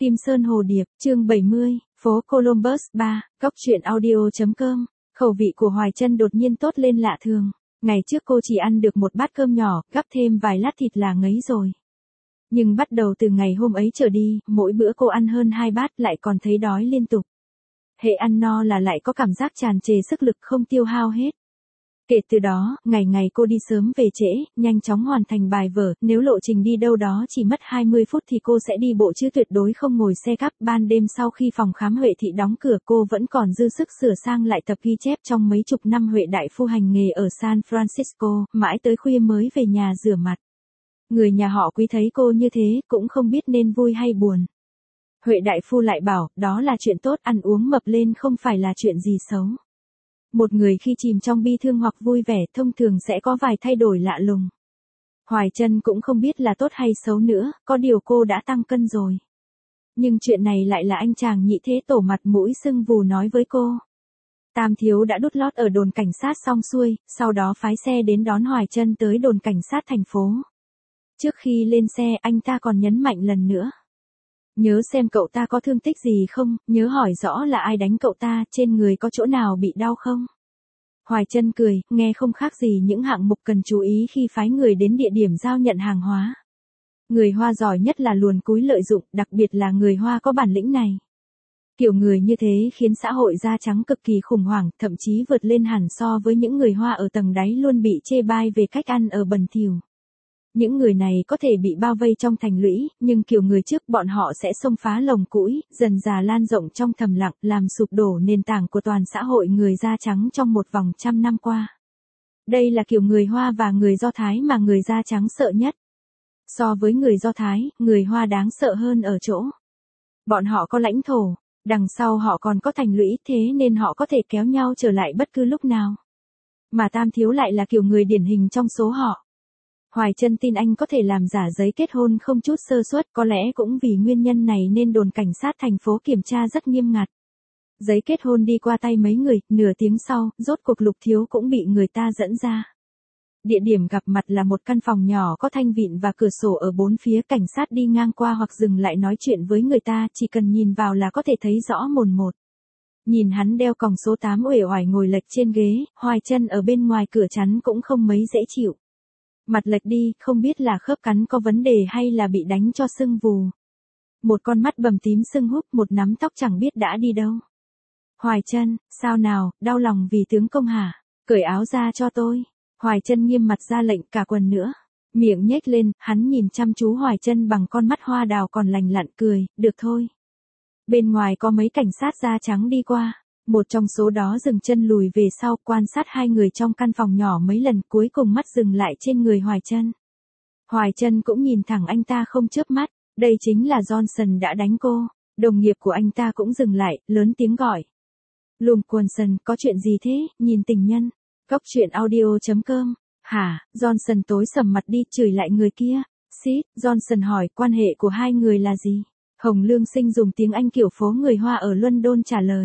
Kim Sơn Hồ Điệp, chương 70, phố Columbus 3, góc truyện audio.com. Khẩu vị của Hoài Trân đột nhiên tốt lên lạ thường. Ngày trước cô chỉ ăn được một bát cơm nhỏ, gắp thêm vài lát thịt là ngấy rồi. Nhưng bắt đầu từ ngày hôm ấy trở đi, mỗi bữa cô ăn hơn 2 bát lại còn thấy đói liên tục. Hệ ăn no là lại có cảm giác tràn trề sức lực không tiêu hao hết. Kể từ đó, ngày ngày cô đi sớm về trễ, nhanh chóng hoàn thành bài vở, nếu lộ trình đi đâu đó chỉ mất 20 phút thì cô sẽ đi bộ chứ tuyệt đối không ngồi xe cắp. Ban đêm sau khi phòng khám Huệ Thị đóng cửa cô vẫn còn dư sức sửa sang lại tập ghi chép trong mấy chục năm Huệ đại phu hành nghề ở San Francisco, mãi tới khuya mới về nhà rửa mặt. Người nhà họ Quý thấy cô như thế cũng không biết nên vui hay buồn. Huệ đại phu lại bảo, đó là chuyện tốt, ăn uống mập lên không phải là chuyện gì xấu. Một người khi chìm trong bi thương hoặc vui vẻ thông thường sẽ có vài thay đổi lạ lùng. Hoài Trân cũng không biết là tốt hay xấu nữa, có điều cô đã tăng cân rồi. Nhưng chuyện này lại là anh chàng nhị thế tổ mặt mũi sưng vù nói với cô. Tam thiếu đã đút lót ở đồn cảnh sát xong xuôi, sau đó phái xe đến đón Hoài Trân tới đồn cảnh sát thành phố. Trước khi lên xe anh ta còn nhấn mạnh lần nữa. Nhớ xem cậu ta có thương tích gì không, nhớ hỏi rõ là ai đánh cậu ta, trên người có chỗ nào bị đau không. Hoài Trân cười, nghe không khác gì những hạng mục cần chú ý khi phái người đến địa điểm giao nhận hàng hóa. Người Hoa giỏi nhất là luồn cúi lợi dụng, đặc biệt là người Hoa có bản lĩnh này. Kiểu người như thế khiến xã hội da trắng cực kỳ khủng hoảng, thậm chí vượt lên hẳn so với những người Hoa ở tầng đáy luôn bị chê bai về cách ăn ở bẩn thỉu. Những người này có thể bị bao vây trong thành lũy, nhưng kiểu người trước bọn họ sẽ xông phá lồng cũi, dần dà lan rộng trong thầm lặng, làm sụp đổ nền tảng của toàn xã hội người da trắng trong một vòng trăm năm qua. Đây là kiểu người Hoa và người Do Thái mà người da trắng sợ nhất. So với người Do Thái, người Hoa đáng sợ hơn ở chỗ. Bọn họ có lãnh thổ, đằng sau họ còn có thành lũy, thế nên họ có thể kéo nhau trở lại bất cứ lúc nào. Mà Tam thiếu lại là kiểu người điển hình trong số họ. Hoài Trân tin anh có thể làm giả giấy kết hôn không chút sơ suất, có lẽ cũng vì nguyên nhân này nên đồn cảnh sát thành phố kiểm tra rất nghiêm ngặt. Giấy kết hôn đi qua tay mấy người, nửa tiếng sau, rốt cuộc Lục thiếu cũng bị người ta dẫn ra. Địa điểm gặp mặt là một căn phòng nhỏ có thanh vịn và cửa sổ ở bốn phía, cảnh sát đi ngang qua hoặc dừng lại nói chuyện với người ta, chỉ cần nhìn vào là có thể thấy rõ mồn một. Nhìn hắn đeo còng số 8 uể oải ngồi lệch trên ghế, Hoài Trân ở bên ngoài cửa chắn cũng không mấy dễ chịu. Mặt lệch đi, không biết là khớp cắn có vấn đề hay là bị đánh cho sưng vù. Một con mắt bầm tím sưng húp, một nắm tóc chẳng biết đã đi đâu. Hoài Trân, sao nào, đau lòng vì tướng công hả? Cởi áo ra cho tôi. Hoài Trân nghiêm mặt ra lệnh, cả quần nữa. Miệng nhếch lên, hắn nhìn chăm chú Hoài Trân bằng con mắt hoa đào còn lành lặn, cười, được thôi. Bên ngoài có mấy cảnh sát da trắng đi qua. Một trong số đó dừng chân lùi về sau, quan sát hai người trong căn phòng nhỏ mấy lần, cuối cùng mắt dừng lại trên người Hoài Trân. Hoài Trân cũng nhìn thẳng anh ta không chớp mắt, đây chính là Johnson đã đánh cô. Đồng nghiệp của anh ta cũng dừng lại, lớn tiếng gọi. Lumquanson, có chuyện gì thế, nhìn tình nhân. Góc truyện audio.com. Hả, Johnson tối sầm mặt đi, chửi lại người kia. Xít, Johnson hỏi, quan hệ của hai người là gì? Hồng Lương Sinh dùng tiếng Anh kiểu phố người Hoa ở London trả lời.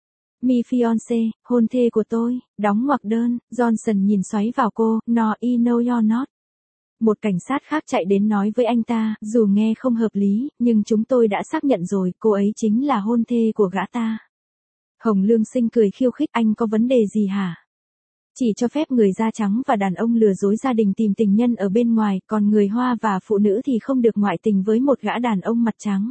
Mi fiancé, hôn thê của tôi, đóng ngoặc đơn. Johnson nhìn xoáy vào cô, no I know you're not. Một cảnh sát khác chạy đến nói với anh ta, dù nghe không hợp lý, nhưng chúng tôi đã xác nhận rồi, cô ấy chính là hôn thê của gã ta. Hồng Lương Sinh cười khiêu khích, anh có vấn đề gì hả? Chỉ cho phép người da trắng và đàn ông lừa dối gia đình tìm tình nhân ở bên ngoài, còn người Hoa và phụ nữ thì không được ngoại tình với một gã đàn ông mặt trắng.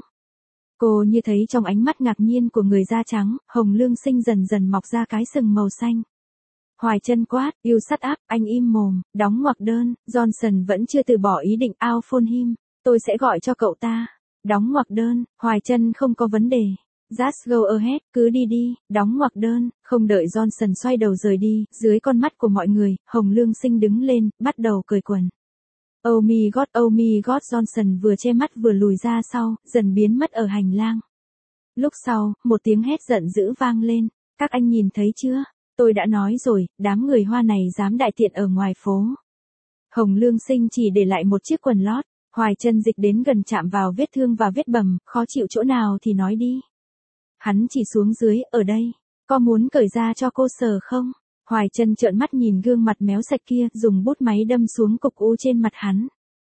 Cô như thấy trong ánh mắt ngạc nhiên của người da trắng, Hồng Lương Sinh dần dần mọc ra cái sừng màu xanh. Hoài Trân quát, you shut up, anh im mồm, đóng ngoặc đơn. Johnson vẫn chưa từ bỏ ý định, I'll phone him, tôi sẽ gọi cho cậu ta. Đóng ngoặc đơn, Hoài Trân không có vấn đề. Just go ahead, cứ đi đi, đóng ngoặc đơn. Không đợi Johnson xoay đầu rời đi, dưới con mắt của mọi người, Hồng Lương Sinh đứng lên, bắt đầu cởi quần. Oh my God, Johnson vừa che mắt vừa lùi ra sau, dần biến mất ở hành lang. Lúc sau, một tiếng hét giận dữ vang lên, các anh nhìn thấy chưa, tôi đã nói rồi, đám người Hoa này dám đại tiện ở ngoài phố. Hồng Lương Sinh chỉ để lại một chiếc quần lót, Hoài Trân dịch đến gần chạm vào vết thương và vết bầm, khó chịu chỗ nào thì nói đi. Hắn chỉ xuống dưới, ở đây, có muốn cởi ra cho cô sờ không? Hoài Trân trợn mắt nhìn gương mặt méo sạch kia, dùng bút máy đâm xuống cục u trên mặt hắn.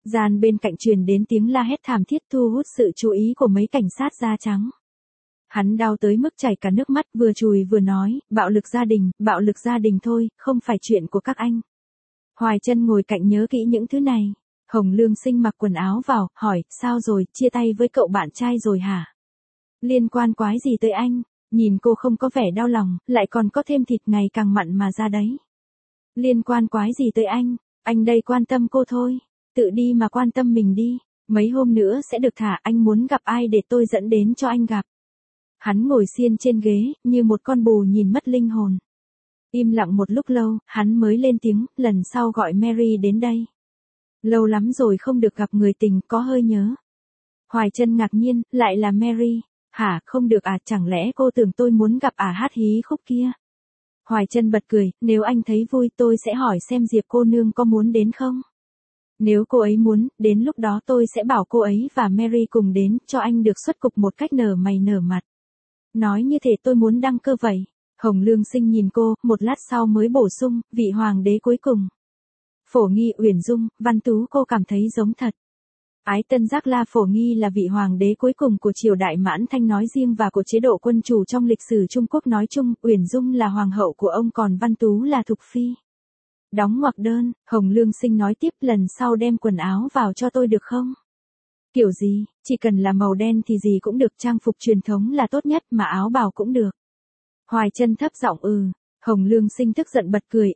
Gian bên cạnh truyền đến tiếng la hét thảm thiết thu hút sự chú ý của mấy cảnh sát da trắng. Hắn đau tới mức chảy cả nước mắt vừa chùi vừa nói, bạo lực gia đình thôi, không phải chuyện của các anh. Hoài Chân ngồi cạnh nhớ kỹ những thứ này. Hồng Lương Sinh mặc quần áo vào, hỏi, sao rồi, chia tay với cậu bạn trai rồi hả? Liên quan quái gì tới anh? Nhìn cô không có vẻ đau lòng, lại còn có thêm thịt ngày càng mặn mà ra đấy. Liên quan quái gì tới anh đây quan tâm cô thôi. Tự đi mà quan tâm mình đi, mấy hôm nữa sẽ được thả, anh muốn gặp ai để tôi dẫn đến cho anh gặp. Hắn ngồi xiên trên ghế, như một con bù nhìn mất linh hồn. Im lặng một lúc lâu, hắn mới lên tiếng, lần sau gọi Mary đến đây. Lâu lắm rồi không được gặp người tình, có hơi nhớ. Hoài Chân ngạc nhiên, lại là Mary. Hả, không được à, chẳng lẽ cô tưởng tôi muốn gặp hát hí khúc kia? Hoài Chân bật cười, nếu anh thấy vui tôi sẽ hỏi xem Diệp cô nương có muốn đến không? Nếu cô ấy muốn, đến lúc đó tôi sẽ bảo cô ấy và Mary cùng đến, cho anh được xuất cục một cách nở mày nở mặt. Nói như thể tôi muốn đăng cơ vậy. Hồng Lương Sinh nhìn cô, một lát sau mới bổ sung, vị hoàng đế cuối cùng. Phổ Nghi, Uyển Dung, Văn Tú cô cảm thấy giống thật. Ái Tân Giác La Phổ Nghi là vị hoàng đế cuối cùng của triều đại Mãn Thanh nói riêng và của chế độ quân chủ trong lịch sử Trung Quốc nói chung, Uyển Dung là hoàng hậu của ông còn Văn Tú là thục phi. Đóng ngoặc đơn, Hồng Lương Sinh nói tiếp, lần sau đem quần áo vào cho tôi được không? Kiểu gì, chỉ cần là màu đen thì gì cũng được, trang phục truyền thống là tốt nhất mà áo bào cũng được. Hoài Chân thấp giọng Hồng Lương Sinh tức giận bật cười,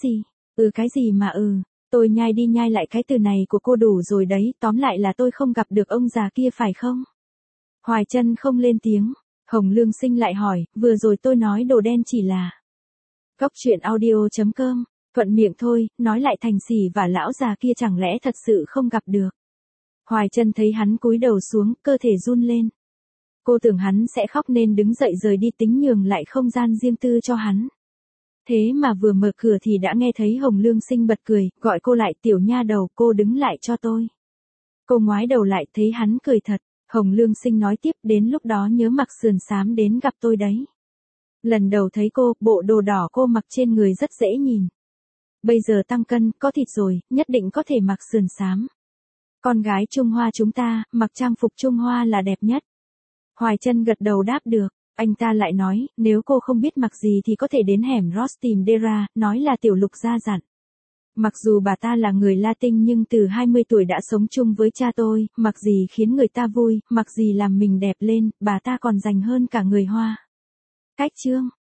cái gì mà tôi nhai đi nhai lại cái từ này của cô đủ rồi đấy, tóm lại là tôi không gặp được ông già kia phải không? Hoài Chân không lên tiếng, Hồng Lương Sinh lại hỏi, vừa rồi tôi nói đồ đen chỉ là. Góc truyện audio.com, thuận miệng thôi, nói lại thành xỉ và lão già kia chẳng lẽ thật sự không gặp được. Hoài Chân thấy hắn cúi đầu xuống, cơ thể run lên. Cô tưởng hắn sẽ khóc nên đứng dậy rời đi, tính nhường lại không gian riêng tư cho hắn. Thế mà vừa mở cửa thì đã nghe thấy Hồng Lương Sinh bật cười, gọi cô lại, tiểu nha đầu, cô đứng lại cho tôi. Cô ngoái đầu lại thấy hắn cười thật, Hồng Lương Sinh nói tiếp, đến lúc đó nhớ mặc sườn xám đến gặp tôi đấy. Lần đầu thấy cô, bộ đồ đỏ cô mặc trên người rất dễ nhìn. Bây giờ tăng cân, có thịt rồi, nhất định có thể mặc sườn xám. Con gái Trung Hoa chúng ta, mặc trang phục Trung Hoa là đẹp nhất. Hoài Chân gật đầu đáp được. Anh ta lại nói, nếu cô không biết mặc gì thì có thể đến hẻm Ross tìm Dera, nói là Tiểu Lục gia dặn. Mặc dù bà ta là người Latin nhưng từ 20 tuổi đã sống chung với cha tôi, mặc gì khiến người ta vui, mặc gì làm mình đẹp lên, bà ta còn dành hơn cả người Hoa. Cách chương